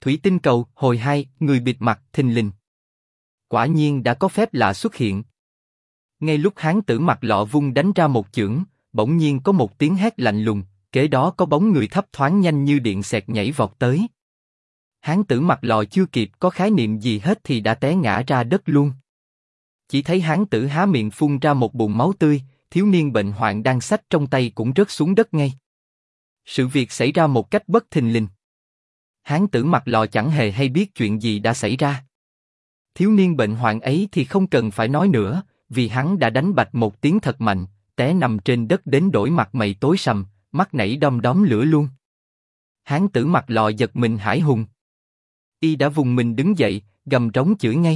Thủy tinh cầu, hồi 2, người bịt mặt, thình lình. Quả nhiên đã có phép lạ xuất hiện. Ngay lúc hán tử mặt lọ vung đánh ra một chưởng, bỗng nhiên có một tiếng hét lạnh lùng, kế đó có bóng người thấp thoáng nhanh như điện xẹt nhảy vọt tới. Hán tử mặt lọ chưa kịp có khái niệm gì hết thì đã té ngã ra đất luôn. Chỉ thấy hán tử há miệng phun ra một bùn máu tươi, thiếu niên bệnh hoạn đang xách trong tay cũng rớt xuống đất ngay. Sự việc xảy ra một cách bất thình lình. Hán tử mặt lọ chẳng hề hay biết chuyện gì đã xảy ra. Thiếu niên bệnh hoạn ấy thì không cần phải nói nữa, vì hắn đã đánh bạch một tiếng thật mạnh, té nằm trên đất đến đổi mặt mày tối sầm, mắt nảy đom đóm lửa luôn. Hán tử mặt lọ giật mình hãi hùng. Y đã vùng mình đứng dậy, gầm trống chửi ngay.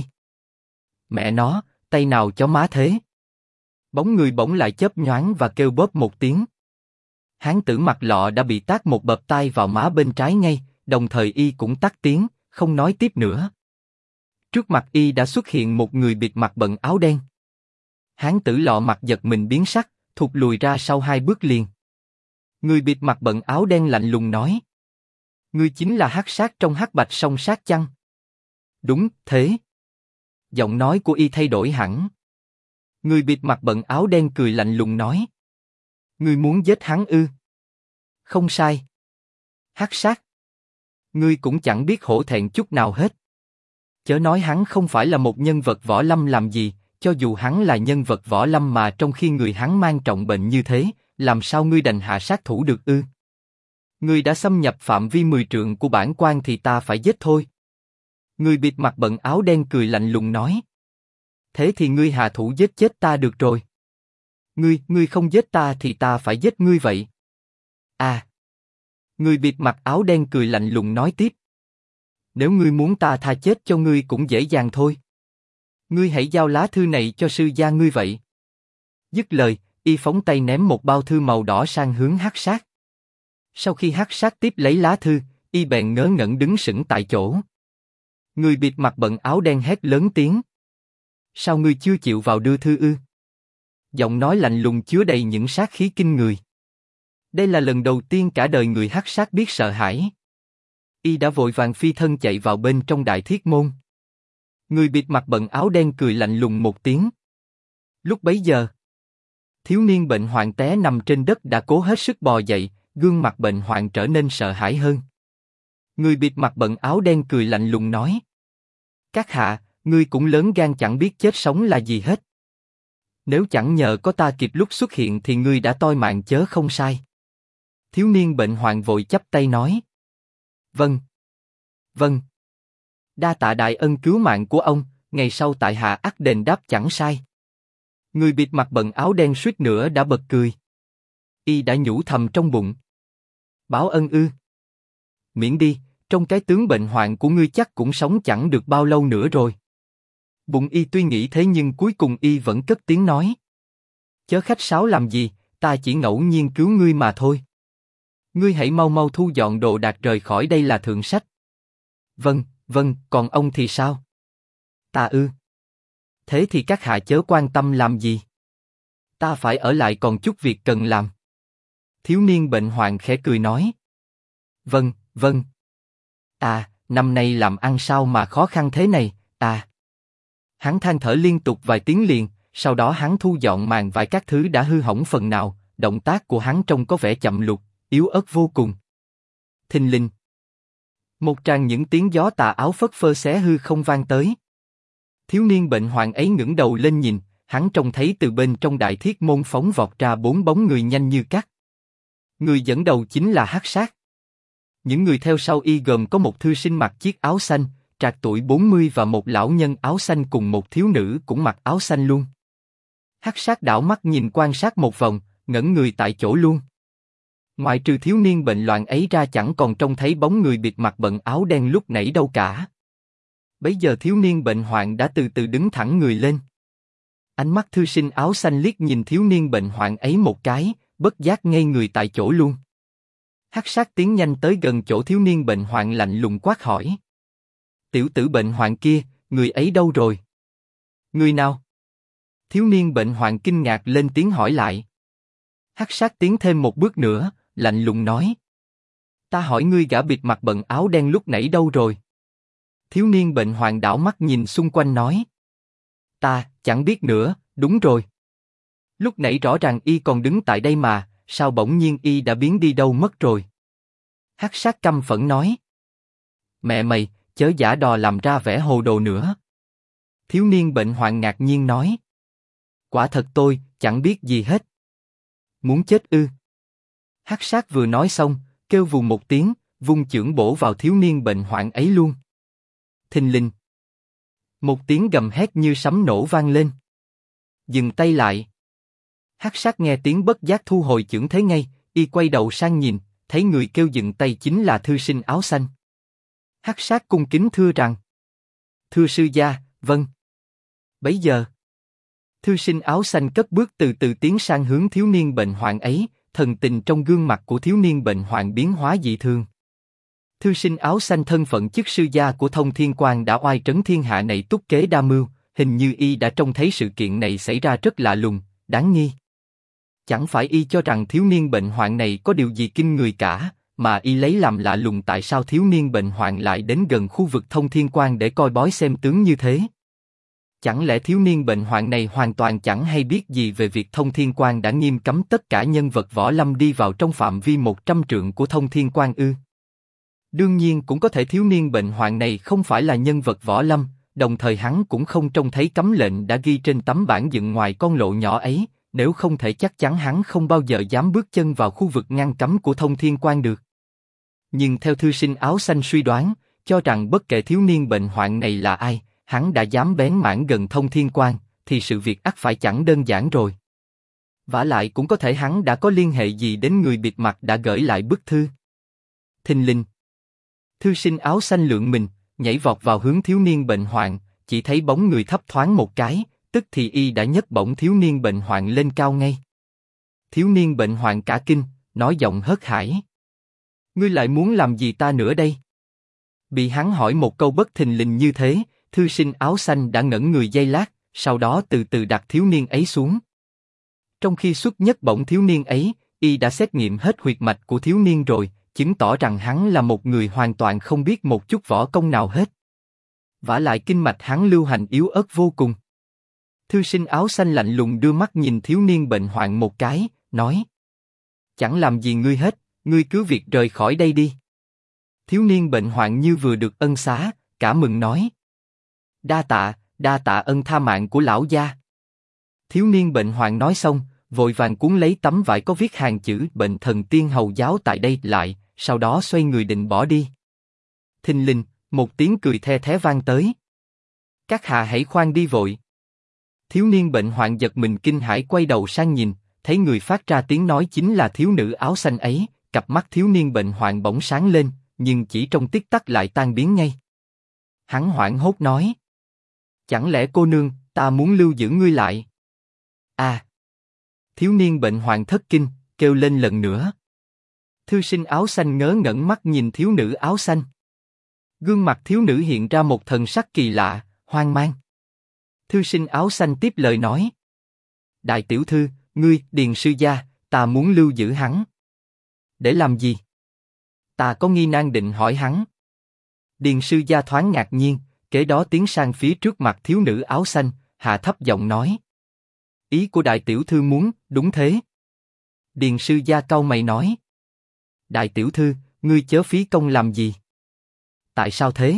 Mẹ nó, tay nào chó má thế? Bóng người bỗng lại chớp nhoáng và kêu bóp một tiếng. Hán tử mặt lọ đã bị tát một bợp tai vào má bên trái ngay, đồng thời y cũng tắt tiếng, không nói tiếp nữa. Trước mặt y đã xuất hiện một người bịt mặt bận áo đen. Hán tử lọ mặt giật mình biến sắc, thụt lùi ra sau 2 bước liền. Người bịt mặt bận áo đen lạnh lùng nói: Ngươi chính là hắc sát trong hắc bạch song sát chăng? Đúng thế. Giọng nói của y thay đổi hẳn. Người bịt mặt bận áo đen cười lạnh lùng nói: Ngươi muốn giết hắn ư? Không sai. Hắc sát. Ngươi cũng chẳng biết hổ thẹn chút nào hết. Chớ nói hắn không phải là một nhân vật võ lâm làm gì, cho dù hắn là nhân vật võ lâm mà trong khi người hắn mang trọng bệnh như thế, làm sao ngươi đành hạ sát thủ được ư? Ngươi đã xâm nhập phạm vi 10 trượng của bản quan thì ta phải giết thôi. Người bịt mặt bận áo đen cười lạnh lùng nói: Thế thì ngươi hạ thủ giết chết ta được rồi. Ngươi không giết ta thì ta phải giết ngươi vậy. À. Người bịt mặt áo đen cười lạnh lùng nói tiếp: Nếu ngươi muốn ta tha chết cho ngươi cũng dễ dàng thôi. Ngươi hãy giao lá thư này cho sư gia ngươi vậy. Dứt lời, y phóng tay ném một bao thư màu đỏ sang hướng hắc sát. Sau khi hắc sát tiếp lấy lá thư, y bèn ngớ ngẩn đứng sững tại chỗ. Người bịt mặt bận áo đen hét lớn tiếng: Sao ngươi chưa chịu vào đưa thư ư? Giọng nói lạnh lùng chứa đầy những sát khí kinh người. Đây là lần đầu tiên cả đời người hắc sát biết sợ hãi. Y đã vội vàng phi thân chạy vào bên trong đại thiết môn. Người bịt mặt bận áo đen cười lạnh lùng một tiếng. Lúc bấy giờ, thiếu niên bệnh hoạn té nằm trên đất đã cố hết sức bò dậy, gương mặt bệnh hoạn trở nên sợ hãi hơn. Người bịt mặt bận áo đen cười lạnh lùng nói: Các hạ, ngươi cũng lớn gan chẳng biết chết sống là gì hết. Nếu chẳng nhờ có ta kịp lúc xuất hiện thì ngươi đã toi mạng chớ không sai. Thiếu niên bệnh hoạn vội chắp tay nói: Vâng. Vâng. Đa tạ đại ân cứu mạng của ông, ngày sau tại hạ ắt đền đáp chẳng sai. Người bịt mặt bận áo đen suýt nữa đã bật cười. Y đã nhủ thầm trong bụng: Báo ân ư? Miễn đi, trong cái tướng bệnh hoạn của ngươi chắc cũng sống chẳng được bao lâu nữa rồi. Bụng y tuy nghĩ thế nhưng cuối cùng y vẫn cất tiếng nói: Chớ khách sáo làm gì, ta chỉ ngẫu nhiên cứu ngươi mà thôi. Ngươi hãy mau mau thu dọn đồ đạc rời khỏi đây là thượng sách. Vâng, vâng, còn ông thì sao? Ta ư? Thế thì các hạ chớ quan tâm làm gì. Ta phải ở lại còn chút việc cần làm. Thiếu niên bệnh hoạn khẽ cười nói: Vâng, vâng. À, năm nay làm ăn sao mà khó khăn thế này, à. Hắn than thở liên tục vài tiếng liền, sau đó hắn thu dọn màn vải các thứ đã hư hỏng phần nào, động tác của hắn trông có vẻ chậm lục, yếu ớt vô cùng. Thình lình. Một tràng những tiếng gió tà áo phất phơ xé hư không vang tới. Thiếu niên bệnh hoạn ấy ngẩng đầu lên nhìn, hắn trông thấy từ bên trong đại thiết môn phóng vọt ra 4 bóng người nhanh như cắt. Người dẫn đầu chính là hắc sát. Những người theo sau y gồm có một thư sinh mặc chiếc áo xanh, trạc tuổi 40 và một lão nhân áo xanh cùng một thiếu nữ cũng mặc áo xanh luôn. Hắc sát đảo mắt nhìn quan sát một vòng, ngẩn người tại chỗ luôn. Ngoại trừ thiếu niên bệnh loạn ấy ra chẳng còn trông thấy bóng người bịt mặt bận áo đen lúc nãy đâu cả. Bấy giờ thiếu niên bệnh hoạn đã từ từ đứng thẳng người lên. Ánh mắt thư sinh áo xanh liếc nhìn thiếu niên bệnh hoạn ấy một cái, bất giác ngây người tại chỗ luôn. Hắc sát tiến nhanh tới gần chỗ thiếu niên bệnh hoạn lạnh lùng quát hỏi: Tiểu tử bệnh hoạn kia, người ấy đâu rồi? Người nào? Thiếu niên bệnh hoạn kinh ngạc lên tiếng hỏi lại. Hắc sát tiến thêm một bước nữa, lạnh lùng nói: Ta hỏi ngươi gã bịt mặt bận áo đen lúc nãy đâu rồi? Thiếu niên bệnh hoạn đảo mắt nhìn xung quanh nói. Ta, chẳng biết nữa, đúng rồi. Lúc nãy rõ ràng y còn đứng tại đây mà, sao bỗng nhiên y đã biến đi đâu mất rồi? Hắc sát căm phẫn nói. Mẹ mày, chớ giả đò làm ra vẻ hồ đồ nữa. Thiếu niên bệnh hoạn ngạc nhiên nói. Quả thật tôi, chẳng biết gì hết. Muốn chết ư? Hắc sát vừa nói xong, kêu vù một tiếng, vung chưởng bổ vào thiếu niên bệnh hoạn ấy luôn. Thình lình. Một tiếng gầm hét như sấm nổ vang lên. Dừng tay lại. Hắc sát nghe tiếng bất giác thu hồi chưởng thế ngay, y quay đầu sang nhìn, thấy người kêu dừng tay chính là thư sinh áo xanh. Hắc sát cung kính thưa rằng. Thưa sư gia, vâng. Bấy giờ, thư sinh áo xanh cất bước từ từ tiến sang hướng thiếu niên bệnh hoạn ấy, thần tình trong gương mặt của thiếu niên bệnh hoạn biến hóa dị thường. Thư sinh áo xanh thân phận chức sư gia của Thông Thiên Quan đã oai trấn thiên hạ này túc kế đa mưu, hình như y đã trông thấy sự kiện này xảy ra rất lạ lùng, đáng nghi. Chẳng phải y cho rằng thiếu niên bệnh hoạn này có điều gì kinh người cả, mà y lấy làm lạ lùng tại sao thiếu niên bệnh hoạn lại đến gần khu vực Thông Thiên Quan để coi bói xem tướng như thế. Chẳng lẽ thiếu niên bệnh hoạn này hoàn toàn chẳng hay biết gì về việc Thông Thiên Quan đã nghiêm cấm tất cả nhân vật võ lâm đi vào trong phạm vi 100 trượng của Thông Thiên Quan ư? Đương nhiên cũng có thể thiếu niên bệnh hoạn này không phải là nhân vật võ lâm, đồng thời hắn cũng không trông thấy cấm lệnh đã ghi trên tấm bảng dựng ngoài con lộ nhỏ ấy, nếu không thể chắc chắn hắn không bao giờ dám bước chân vào khu vực ngăn cấm của Thông Thiên Quan được. Nhưng theo thư sinh áo xanh suy đoán, cho rằng bất kể thiếu niên bệnh hoạn này là ai, hắn đã dám bén mảng gần Thông Thiên Quan, thì sự việc ắt phải chẳng đơn giản rồi. Vả lại cũng có thể hắn đã có liên hệ gì đến người bịt mặt đã gửi lại bức thư. Thình lình. Thư sinh áo xanh lượn mình, nhảy vọt vào hướng thiếu niên bệnh hoạn, chỉ thấy bóng người thấp thoáng một cái, tức thì y đã nhấc bổng thiếu niên bệnh hoạn lên cao ngay. Thiếu niên bệnh hoạn cả kinh, nói giọng hớt hải. Ngươi lại muốn làm gì ta nữa đây? Bị hắn hỏi một câu bất thình lình như thế, thư sinh áo xanh đã ngẩn người giây lát, sau đó từ từ đặt thiếu niên ấy xuống. Trong khi xuất nhất bổng thiếu niên ấy, y đã xét nghiệm hết huyệt mạch của thiếu niên rồi, chứng tỏ rằng hắn là một người hoàn toàn không biết một chút võ công nào hết. Vả lại kinh mạch hắn lưu hành yếu ớt vô cùng. Thư sinh áo xanh lạnh lùng đưa mắt nhìn thiếu niên bệnh hoạn một cái, nói: Chẳng làm gì ngươi hết, ngươi cứ việc rời khỏi đây đi. Thiếu niên bệnh hoạn như vừa được ân xá, cả mừng nói: đa tạ ân tha mạng của lão gia. Thiếu niên bệnh hoạn nói xong, vội vàng cuốn lấy tấm vải có viết hàng chữ Bệnh Thần Tiên hầu giáo tại đây lại, sau đó xoay người định bỏ đi. Thình lình, một tiếng cười the thé vang tới. Các hạ hãy khoan đi vội. Thiếu niên bệnh hoạn giật mình kinh hãi quay đầu sang nhìn, thấy người phát ra tiếng nói chính là thiếu nữ áo xanh ấy, cặp mắt thiếu niên bệnh hoạn bỗng sáng lên, nhưng chỉ trong tích tắc lại tan biến ngay. Hắn hoảng hốt nói: Chẳng lẽ cô nương, ta muốn lưu giữ ngươi lại? À! Thiếu niên bệnh hoạn thất kinh, kêu lên lần nữa. Thư sinh áo xanh ngớ ngẩn mắt nhìn thiếu nữ áo xanh. Gương mặt thiếu nữ hiện ra một thần sắc kỳ lạ, hoang mang. Thư sinh áo xanh tiếp lời nói: Đại tiểu thư, ngươi, Điền sư gia, ta muốn lưu giữ hắn. Để làm gì? Ta có nghi nan định hỏi hắn. Điền sư gia thoáng ngạc nhiên, kế đó tiến sang phía trước mặt thiếu nữ áo xanh, hạ thấp giọng nói: Ý của đại tiểu thư muốn, đúng thế. Điền sư gia cau mày nói: Đại tiểu thư, ngươi chớ phí công làm gì? Tại sao thế?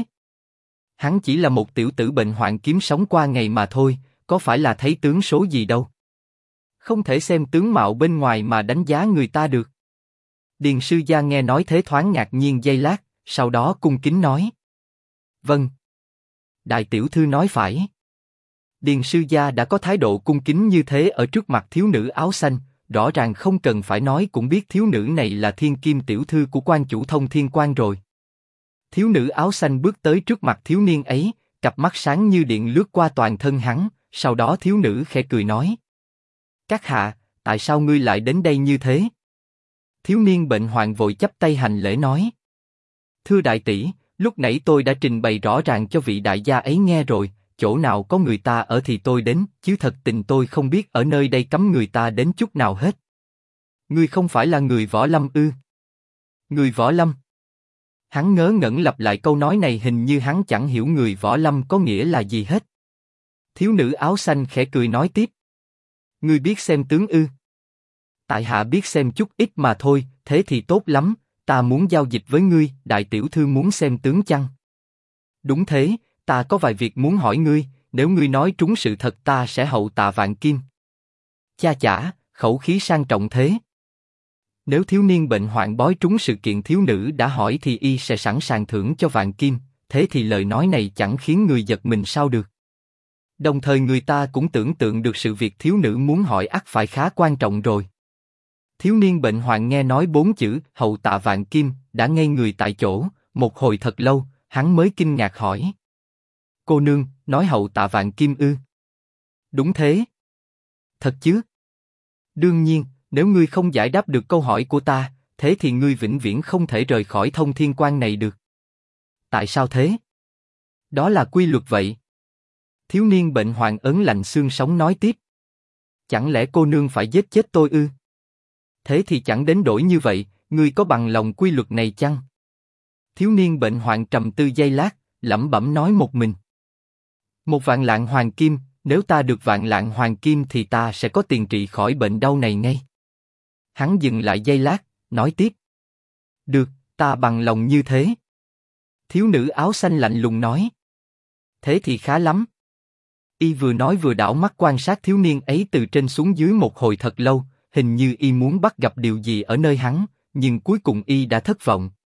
Hắn chỉ là một tiểu tử bệnh hoạn kiếm sống qua ngày mà thôi, có phải là thấy tướng số gì đâu. Không thể xem tướng mạo bên ngoài mà đánh giá người ta được. Điền sư gia nghe nói thế thoáng ngạc nhiên giây lát, sau đó cung kính nói: Vâng. Đại tiểu thư nói phải. Điền sư gia đã có thái độ cung kính như thế ở trước mặt thiếu nữ áo xanh, rõ ràng không cần phải nói cũng biết thiếu nữ này là thiên kim tiểu thư của quan chủ Thông Thiên Quan rồi. Thiếu nữ áo xanh bước tới trước mặt thiếu niên ấy, cặp mắt sáng như điện lướt qua toàn thân hắn, sau đó thiếu nữ khẽ cười nói: Các hạ, tại sao ngươi lại đến đây như thế? Thiếu niên bệnh hoạn vội chắp tay hành lễ nói: Thưa đại tỷ, lúc nãy tôi đã trình bày rõ ràng cho vị đại gia ấy nghe rồi, chỗ nào có người ta ở thì tôi đến, chứ thật tình tôi không biết ở nơi đây cấm người ta đến chút nào hết. Ngươi không phải là người võ lâm ư? Người võ lâm. Hắn ngớ ngẩn lặp lại câu nói này, hình như hắn chẳng hiểu người võ lâm có nghĩa là gì hết. Thiếu nữ áo xanh khẽ cười nói tiếp. Ngươi biết xem tướng ư? Tại hạ biết xem chút ít mà thôi, thế thì tốt lắm, ta muốn giao dịch với ngươi, đại tiểu thư muốn xem tướng chăng? Đúng thế, ta có vài việc muốn hỏi ngươi, nếu ngươi nói trúng sự thật ta sẽ hậu tạ vạn kim. Cha chả, khẩu khí sang trọng thế. Nếu thiếu niên bệnh hoạn bói trúng sự kiện thiếu nữ đã hỏi thì y sẽ sẵn sàng thưởng cho vạn kim, thế thì lời nói này chẳng khiến người giật mình sao được. Đồng thời người ta cũng tưởng tượng được sự việc thiếu nữ muốn hỏi ắt phải khá quan trọng rồi. Thiếu niên bệnh hoạn nghe nói 4 chữ hậu tạ vạn kim, đã ngây người tại chỗ, một hồi thật lâu, hắn mới kinh ngạc hỏi. Cô nương, nói hậu tạ vạn kim ư? Đúng thế. Thật chứ? Đương nhiên, nếu ngươi không giải đáp được câu hỏi của ta, thế thì ngươi vĩnh viễn không thể rời khỏi thông thiên quan này được. Tại sao thế? Đó là quy luật vậy. Thiếu niên bệnh hoạn ớn lạnh xương sống nói tiếp. Chẳng lẽ cô nương phải giết chết tôi ư? Thế thì chẳng đến đổi như vậy, ngươi có bằng lòng quy luật này chăng? Thiếu niên bệnh hoạn trầm tư giây lát, lẩm bẩm nói một mình. 1.000.000 hoàng kim, nếu ta được 1.000.000 hoàng kim thì ta sẽ có tiền trị khỏi bệnh đau này ngay. Hắn dừng lại giây lát, nói tiếp. Được, ta bằng lòng như thế. Thiếu nữ áo xanh lạnh lùng nói. Thế thì khá lắm. Y vừa nói vừa đảo mắt quan sát thiếu niên ấy từ trên xuống dưới một hồi thật lâu, hình như y muốn bắt gặp điều gì ở nơi hắn, nhưng cuối cùng y đã thất vọng.